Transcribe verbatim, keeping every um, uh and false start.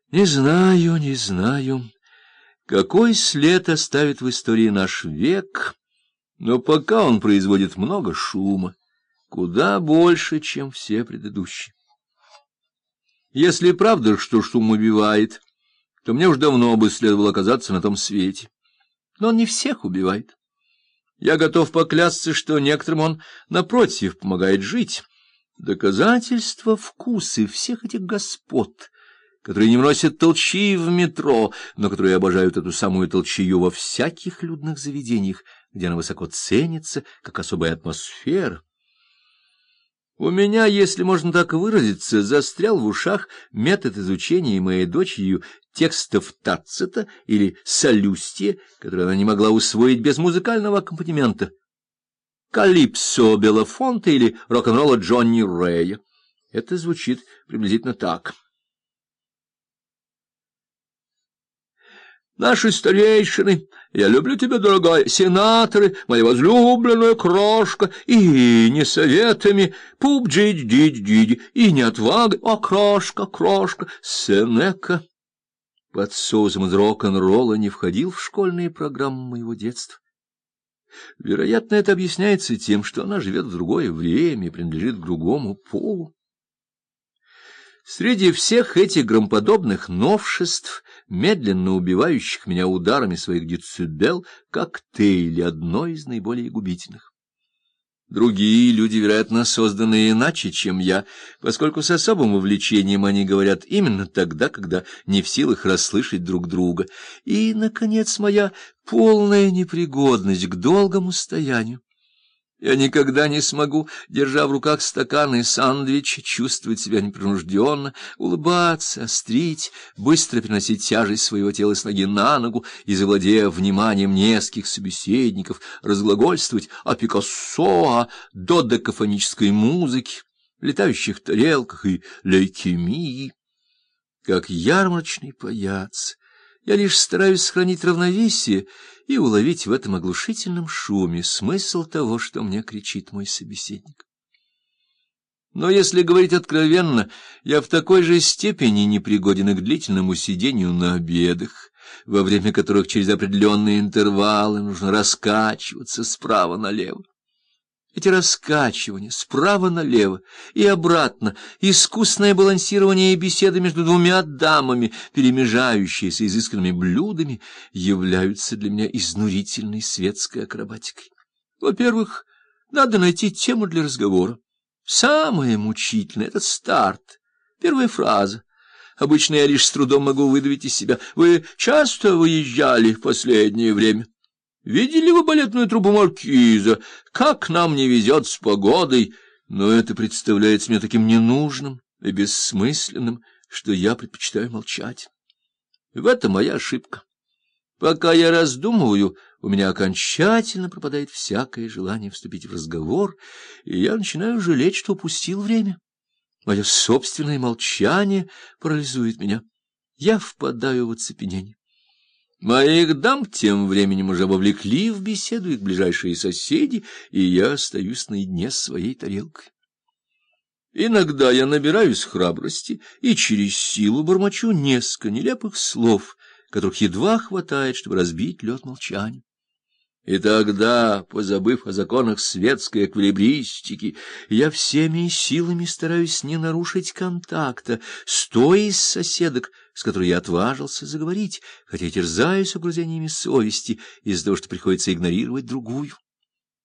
Не знаю, не знаю, какой след оставит в истории наш век, но пока он производит много шума, куда больше, чем все предыдущие. Если правда, что шум убивает, то мне уж давно бы следовало оказаться на том свете. Но он не всех убивает. Я готов поклясться, что некоторым он, напротив, помогает жить. Доказательство вкуса всех этих господ, которые не вносят толчии в метро, но которые обожают эту самую толчею во всяких людных заведениях, где она высоко ценится, как особая атмосфера. У меня, если можно так выразиться, застрял в ушах метод изучения моей дочерью текстов Тацита или Солюстия, которые она не могла усвоить без музыкального аккомпанемента. Калипсо Белафонте или рок-н-ролла Джонни Рэя. Это звучит приблизительно так. Наши старейшины, я люблю тебя, дорогая, сенаторы, моя возлюбленная крошка, и не советами, пуп-джидь-дидь-дидь, и не отвагой, а крошка, крошка, Сенека. Под соусом из рок-н-ролла не входил в школьные программы моего детства. Вероятно, это объясняется тем, что она живет в другое время и принадлежит к другому полу. Среди всех этих громоподобных новшеств, медленно убивающих меня ударами своих децибел, коктейли — одно из наиболее губительных. Другие люди, вероятно, созданы иначе, чем я, поскольку с особым увлечением они говорят именно тогда, когда не в силах расслышать друг друга. И, наконец, моя полная непригодность к долгому стоянию. Я никогда не смогу, держа в руках стакан и сандвич, чувствовать себя непринужденно, улыбаться, острить, быстро переносить тяжесть своего тела с ноги на ногу и, завладев вниманием нескольких собеседников, разглагольствовать о Пикассо, о додекафонической музыке, летающих тарелках и лейкемии. Как ярмарочный паяц, я лишь стараюсь сохранить равновесие и уловить в этом оглушительном шуме смысл того, что мне кричит мой собеседник. Но если говорить откровенно, я в такой же степени непригоден к длительному сидению на обедах, во время которых через определенные интервалы нужно раскачиваться справа налево. Эти раскачивания справа налево и обратно, искусное балансирование и беседа между двумя дамами, перемежающиеся изысканными блюдами, являются для меня изнурительной светской акробатикой. Во-первых, надо найти тему для разговора. Самое мучительное — это старт, первая фраза. Обычно я лишь с трудом могу выдавить из себя: «Вы часто выезжали в последнее время? Видели вы балетную труппу Маркиза? Как нам не везет с погодой!» Но это представляется мне таким ненужным и бессмысленным, что я предпочитаю молчать. В этом моя ошибка. Пока я раздумываю, у меня окончательно пропадает всякое желание вступить в разговор, и я начинаю жалеть, что упустил время. Мое собственное молчание парализует меня. Я впадаю в оцепенение. Моих дам тем временем уже вовлекли в беседу их ближайшие соседи, и я остаюсь наедине с своей тарелкой. Иногда я набираюсь храбрости и через силу бормочу несколько нелепых слов, которых едва хватает, чтобы разбить лед молчания. И тогда, позабыв о законах светской эквилибристики, я всеми силами стараюсь не нарушить контакта с той из соседок, с которой я отважился заговорить, хотя терзаюсь угрызениями совести из-за того, что приходится игнорировать другую.